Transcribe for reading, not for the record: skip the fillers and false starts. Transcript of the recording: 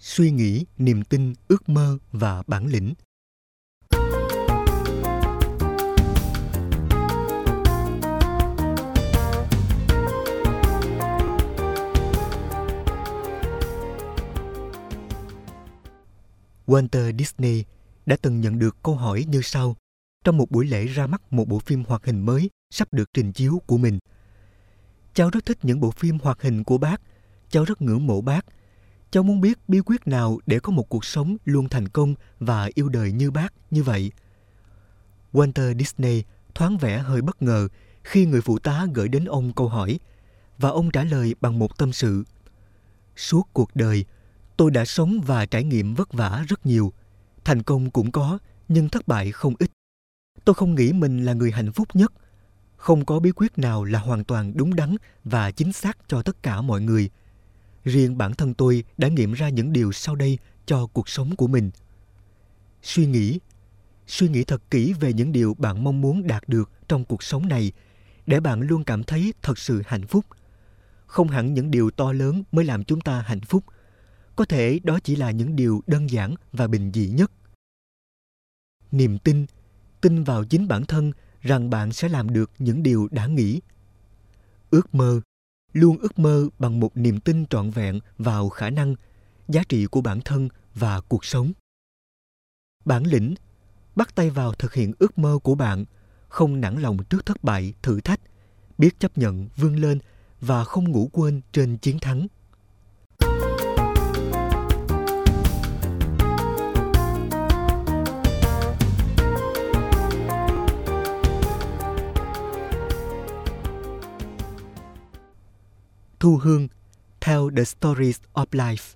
suy nghĩ, niềm tin, ước mơ và bản lĩnh. Walter Disney đã từng nhận được câu hỏi như sau trong một buổi lễ ra mắt một bộ phim hoạt hình mới sắp được trình chiếu của mình. Cháu rất thích những bộ phim hoạt hình của bác. Cháu rất ngưỡng mộ bác. Cháu muốn biết bí quyết nào để có một cuộc sống luôn thành công và yêu đời như bác như vậy. Walter Disney thoáng vẻ hơi bất ngờ khi người phụ tá gửi đến ông câu hỏi, và ông trả lời bằng một tâm sự. Suốt cuộc đời, tôi đã sống và trải nghiệm vất vả rất nhiều. Thành công cũng có, nhưng thất bại không ít. Tôi không nghĩ mình là người hạnh phúc nhất. Không có bí quyết nào là hoàn toàn đúng đắn và chính xác cho tất cả mọi người. Riêng bản thân tôi đã nghiệm ra những điều sau đây cho cuộc sống của mình. Suy nghĩ thật kỹ về những điều bạn mong muốn đạt được trong cuộc sống này để bạn luôn cảm thấy thật sự hạnh phúc. Không hẳn những điều to lớn mới làm chúng ta hạnh phúc. Có thể đó chỉ là những điều đơn giản và bình dị nhất. Niềm tin vào chính bản thân rằng bạn sẽ làm được những điều đã nghĩ. Ước mơ, luôn ước mơ bằng một niềm tin trọn vẹn vào khả năng, giá trị của bản thân và cuộc sống. Bản lĩnh, bắt tay vào thực hiện ước mơ của bạn, không nản lòng trước thất bại, thử thách, biết chấp nhận, vươn lên và không ngủ quên trên chiến thắng. Thu Hương, Tell the Stories of Life.